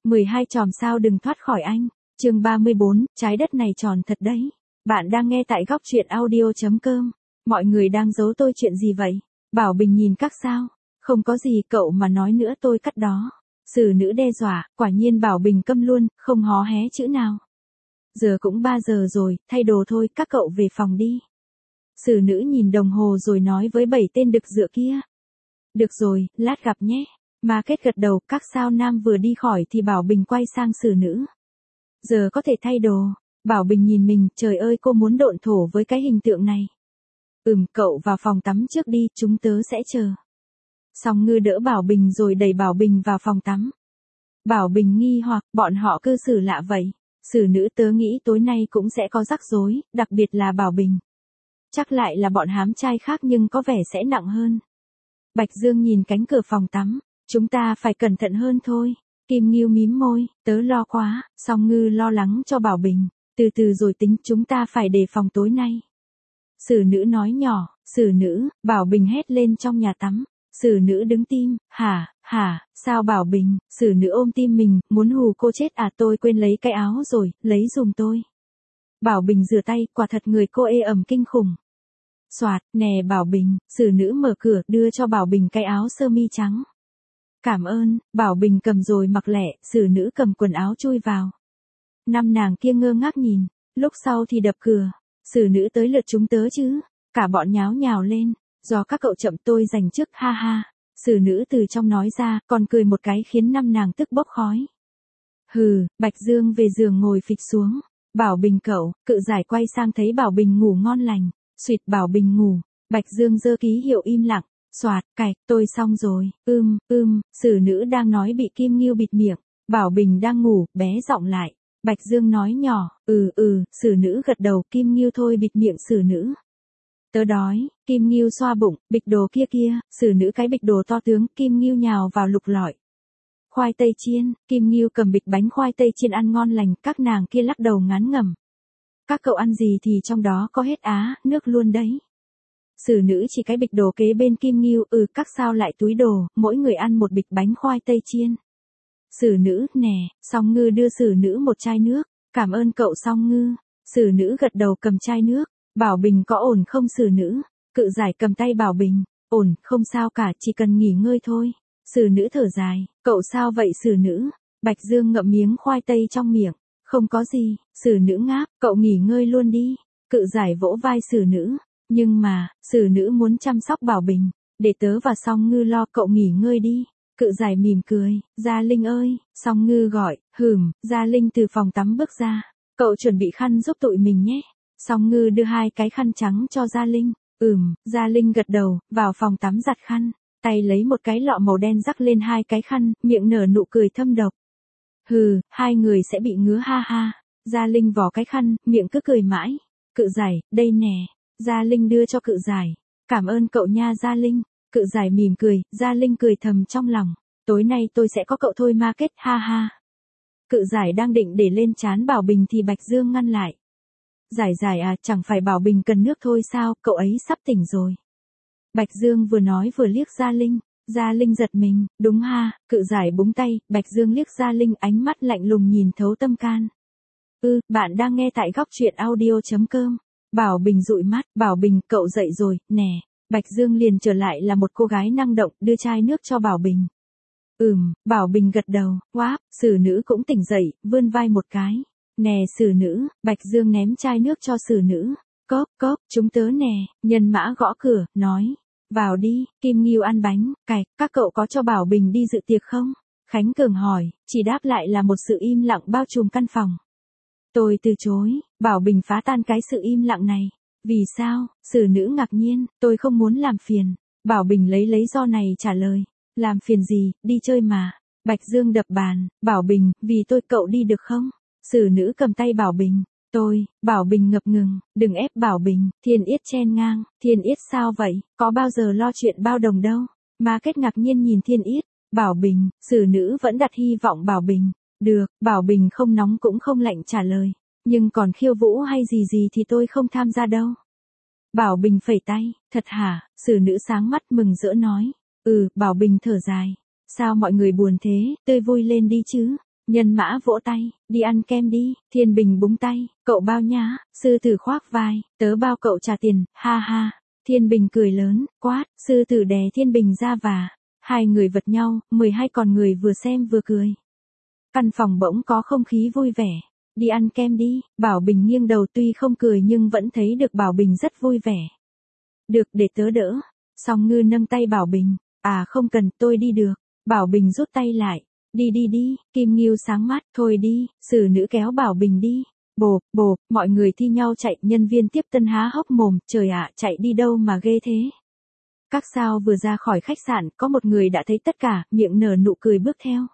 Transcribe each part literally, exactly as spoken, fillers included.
mười hai chòm sao đừng thoát khỏi anh. Chương ba mươi bốn, trái đất này tròn thật đấy. Bạn đang nghe tại góc truyện audio chấm com. Mọi người đang giấu tôi chuyện gì vậy? Bảo Bình nhìn các sao. Không có gì, cậu mà nói nữa tôi cắt đó. Sử nữ đe dọa, quả nhiên Bảo Bình câm luôn, không hó hé chữ nào. Giờ cũng ba giờ rồi, thay đồ thôi, các cậu về phòng đi. Sử nữ nhìn đồng hồ rồi nói với bảy tên đực dựa kia. Được rồi, lát gặp nhé. Mà kết gật đầu, các sao nam vừa đi khỏi thì Bảo Bình quay sang sử nữ. Giờ có thể thay đồ. Bảo Bình nhìn mình, trời ơi cô muốn độn thổ với cái hình tượng này. Ừm, cậu vào phòng tắm trước đi, chúng tớ sẽ chờ. Song Ngư đỡ Bảo Bình rồi đẩy Bảo Bình vào phòng tắm. Bảo Bình nghi hoặc, bọn họ cư xử lạ vậy. Sử nữ tớ nghĩ tối nay cũng sẽ có rắc rối, đặc biệt là Bảo Bình. Chắc lại là bọn hám trai khác nhưng có vẻ sẽ nặng hơn. Bạch Dương nhìn cánh cửa phòng tắm. Chúng ta phải cẩn thận hơn thôi. Kim Ngưu mím môi, tớ lo quá. Song Ngư lo lắng cho Bảo Bình. Từ từ rồi tính, chúng ta phải đề phòng tối nay. Sử nữ nói nhỏ. Sử nữ, Bảo Bình hét lên trong nhà tắm. Sử nữ đứng tim. Hả, hả, sao Bảo Bình? Sử nữ ôm tim mình, muốn hù cô chết à, tôi quên lấy cái áo rồi, lấy giùm tôi. Bảo Bình rửa tay, quả thật người cô ê ẩm kinh khủng. Soạt, nè Bảo Bình. Sử nữ mở cửa, đưa cho Bảo Bình cái áo sơ mi trắng. Cảm ơn. Bảo Bình cầm rồi mặc lẹ, sử nữ cầm quần áo chui vào. Năm nàng kia ngơ ngác nhìn, lúc sau thì đập cửa. Sử nữ tới lượt chúng tớ chứ. Cả bọn nháo nhào lên, do các cậu chậm tôi giành trước, ha ha. Sử nữ từ trong nói ra, còn cười một cái khiến năm nàng tức bốc khói. Hừ, Bạch Dương về giường ngồi phịch xuống. Bảo Bình cậu, cự giải quay sang thấy Bảo Bình ngủ ngon lành. Xuyệt Bảo Bình ngủ. Bạch Dương giơ ký hiệu im lặng. Soạt, cạch, tôi xong rồi. Ưm, ưm, sử nữ đang nói bị Kim Ngưu bịt miệng. Bảo Bình đang ngủ, bé giọng lại. Bạch Dương nói nhỏ, ừ ừ, sử nữ gật đầu, Kim Ngưu thôi bịt miệng sử nữ. Tớ đói. Kim Ngưu xoa bụng, bịch đồ kia kia, sử nữ cái bịch đồ to tướng, Kim Ngưu nhào vào lục lọi. Khoai tây chiên, Kim Ngưu cầm bịch bánh khoai tây chiên ăn ngon lành, các nàng kia lắc đầu ngán ngẩm. Các cậu ăn gì thì trong đó có hết á, nước luôn đấy. Sử nữ chỉ cái bịch đồ kế bên Kim Ngưu, ừ các sao lại túi đồ, mỗi người ăn một bịch bánh khoai tây chiên. Sử nữ, nè, Song Ngư đưa sử nữ một chai nước, cảm ơn cậu Song Ngư. Sử nữ gật đầu cầm chai nước. Bảo Bình có ổn không sử nữ? Cự giải cầm tay Bảo Bình. Ổn, không sao cả, chỉ cần nghỉ ngơi thôi. Sử nữ thở dài, cậu sao vậy sử nữ? Bạch Dương ngậm miếng khoai tây trong miệng. Không có gì, sử nữ ngáp, cậu nghỉ ngơi luôn đi. Cự giải vỗ vai sử nữ. Nhưng mà, sử nữ muốn chăm sóc Bảo Bình. Để tớ và Song Ngư lo, cậu nghỉ ngơi đi. Cự giải mỉm cười, Gia Linh ơi, Song Ngư gọi, hừm, Gia Linh từ phòng tắm bước ra. Cậu chuẩn bị khăn giúp tụi mình nhé. Song Ngư đưa hai cái khăn trắng cho Gia Linh. Ừm, Gia Linh gật đầu, vào phòng tắm giặt khăn. Tay lấy một cái lọ màu đen rắc lên hai cái khăn, miệng nở nụ cười thâm độc. Hừ, hai người sẽ bị ngứa ha ha. Gia Linh vò cái khăn, miệng cứ cười mãi. Cự giải, đây nè. Gia Linh đưa cho cự giải. Cảm ơn cậu nha Gia Linh. Cự giải mỉm cười, Gia Linh cười thầm trong lòng. Tối nay tôi sẽ có cậu thôi ma kết, ha ha. Cự giải đang định để lên trán Bảo Bình thì Bạch Dương ngăn lại. Giải giải à, chẳng phải Bảo Bình cần nước thôi sao, cậu ấy sắp tỉnh rồi. Bạch Dương vừa nói vừa liếc Gia Linh. Gia Linh giật mình, đúng ha, cự giải búng tay, Bạch Dương liếc Gia Linh ánh mắt lạnh lùng nhìn thấu tâm can. Ừ, bạn đang nghe tại góc truyện audio chấm com. Bảo Bình dụi mắt, Bảo Bình, cậu dậy rồi, nè. Bạch Dương liền trở lại là một cô gái năng động, đưa chai nước cho Bảo Bình. Ừm, Bảo Bình gật đầu, wow, sử nữ cũng tỉnh dậy, vươn vai một cái. Nè sử nữ, Bạch Dương ném chai nước cho sử nữ. Cốp, cốp, chúng tớ nè, nhân mã gõ cửa, nói. Vào đi, Kim Ngưu ăn bánh, cạch, các cậu có cho Bảo Bình đi dự tiệc không? Khánh Cường hỏi, chỉ đáp lại là một sự im lặng bao trùm căn phòng. Tôi từ chối, Bảo Bình phá tan cái sự im lặng này. Vì sao? Sử nữ ngạc nhiên, tôi không muốn làm phiền. Bảo Bình lấy lấy do này trả lời. Làm phiền gì, đi chơi mà. Bạch Dương đập bàn, Bảo Bình, vì tôi cậu đi được không? Sử nữ cầm tay Bảo Bình. Tôi, Bảo Bình ngập ngừng, đừng ép Bảo Bình, Thiên Yết chen ngang, Thiên Yết sao vậy, có bao giờ lo chuyện bao đồng đâu. Ma Kết ngạc nhiên nhìn Thiên Yết, Bảo Bình, sử nữ vẫn đặt hy vọng Bảo Bình. Được, Bảo Bình không nóng cũng không lạnh trả lời. Nhưng còn khiêu vũ hay gì gì thì tôi không tham gia đâu. Bảo Bình phẩy tay, thật hả, sử nữ sáng mắt mừng rỡ nói. Ừ, Bảo Bình thở dài. Sao mọi người buồn thế, tươi vui lên đi chứ. Nhân Mã vỗ tay, đi ăn kem đi, Thiên Bình búng tay, cậu bao nhá, Sư Tử khoác vai, tớ bao cậu trả tiền, ha ha. Thiên Bình cười lớn, quát, Sư Tử đè Thiên Bình ra và, hai người vật nhau, mười hai con người vừa xem vừa cười. Căn phòng bỗng có không khí vui vẻ, đi ăn kem đi, Bảo Bình nghiêng đầu tuy không cười nhưng vẫn thấy được Bảo Bình rất vui vẻ. Được, để tớ đỡ. Song Ngư nâng tay Bảo Bình, à không cần, tôi đi được. Bảo Bình rút tay lại, đi đi đi, Kim Ngưu sáng mắt, thôi đi, Sử Nữ kéo Bảo Bình đi. Bộp, bộp, mọi người thi nhau chạy, nhân viên tiếp tân há hốc mồm, trời ạ, chạy đi đâu mà ghê thế. Các sao vừa ra khỏi khách sạn, có một người đã thấy tất cả, miệng nở nụ cười bước theo.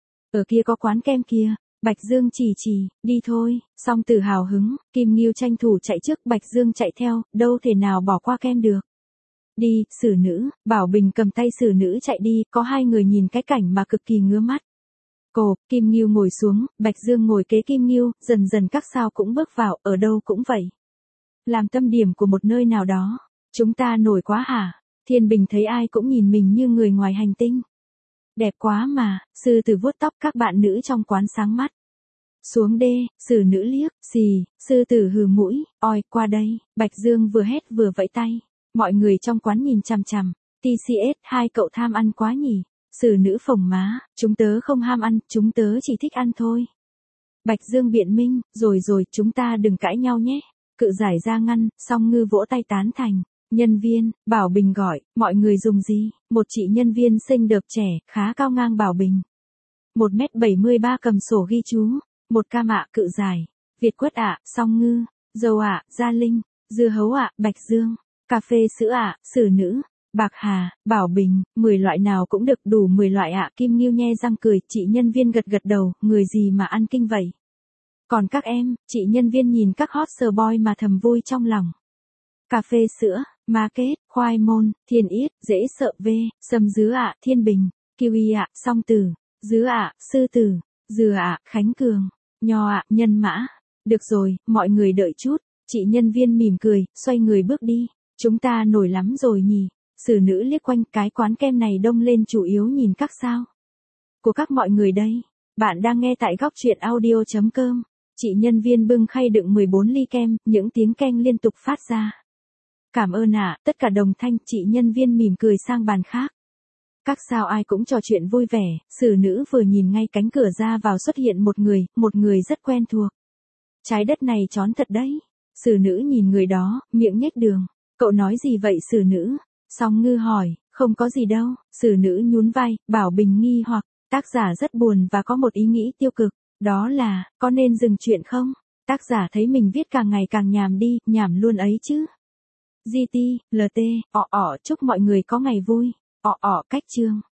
Ở kia có quán kem kia, Bạch Dương chỉ chỉ, đi thôi, Song Tử hào hứng, Kim Ngưu tranh thủ chạy trước, Bạch Dương chạy theo, đâu thể nào bỏ qua kem được. Đi, Sử Nữ, Bảo Bình cầm tay Sử Nữ chạy đi, có hai người nhìn cái cảnh mà cực kỳ ngứa mắt. Cộp, Kim Ngưu ngồi xuống, Bạch Dương ngồi kế Kim Ngưu, dần dần các sao cũng bước vào, ở đâu cũng vậy. Làm tâm điểm của một nơi nào đó, chúng ta nổi quá hả? Thiên Bình thấy ai cũng nhìn mình như người ngoài hành tinh. Đẹp quá mà, Sư Tử vuốt tóc, các bạn nữ trong quán sáng mắt. Xuống đê, Sử Nữ liếc, xì, Sư Tử hừ mũi, oi, qua đây, Bạch Dương vừa hét vừa vẫy tay. Mọi người trong quán nhìn chằm chằm, tê xê ét, hai cậu tham ăn quá nhỉ? Sử Nữ phồng má, chúng tớ không ham ăn, chúng tớ chỉ thích ăn thôi. Bạch Dương biện minh, rồi rồi, chúng ta đừng cãi nhau nhé. Cự giải ra ngăn, Song Ngư vỗ tay tán thành. Nhân viên, Bảo Bình gọi, mọi người dùng gì? Một chị nhân viên xinh đẹp trẻ, khá cao ngang Bảo Bình. một mét bảy mươi ba cầm sổ ghi chú. Một cam ạ, cự giải. Việt Quất ạ, Song Ngư. Dầu ạ, Gia Linh. Dưa hấu ạ, Bạch Dương. Cà phê sữa ạ, Sử Nữ. Bạc Hà, Bảo Bình, mười loại nào cũng được, đủ mười loại ạ. Kim Ngưu nhe răng cười, chị nhân viên gật gật đầu, người gì mà ăn kinh vậy? Còn các em, chị nhân viên nhìn các hot sờ boy mà thầm vui trong lòng. Cà phê sữa, ma kết, khoai môn, thiên yết, dễ sợ vê, sâm dứa ạ, Thiên Bình, kiwi ạ, Song Tử, dứa ạ, Sư Tử, dừa ạ, Khánh Cường, nho ạ, Nhân Mã. Được rồi, mọi người đợi chút, chị nhân viên mỉm cười, xoay người bước đi. Chúng ta nổi lắm rồi nhỉ? Sử Nữ liếc quanh, cái quán kem này đông lên chủ yếu nhìn các sao của các mọi người đây. Bạn đang nghe tại góc truyện audio chấm com. Chị nhân viên bưng khay đựng mười bốn ly kem, những tiếng keng liên tục phát ra. Cảm ơn ạ, tất cả đồng thanh, chị nhân viên mỉm cười sang bàn khác. Các sao ai cũng trò chuyện vui vẻ, Sử Nữ vừa nhìn ngay cánh cửa ra vào xuất hiện một người, một người rất quen thuộc. Trái đất này trón thật đấy. Sử Nữ nhìn người đó, miệng nhếch đường. Cậu nói gì vậy Sử Nữ? Song Ngư hỏi, không có gì đâu. Sử Nữ nhún vai, Bảo Bình nghi hoặc, tác giả rất buồn và có một ý nghĩ tiêu cực, đó là, có nên dừng chuyện không? Tác giả thấy mình viết càng ngày càng nhàm đi, nhảm luôn ấy chứ. giê tê, lờ tê, ọ ọ, chúc mọi người có ngày vui, ọ ọ, cách chương.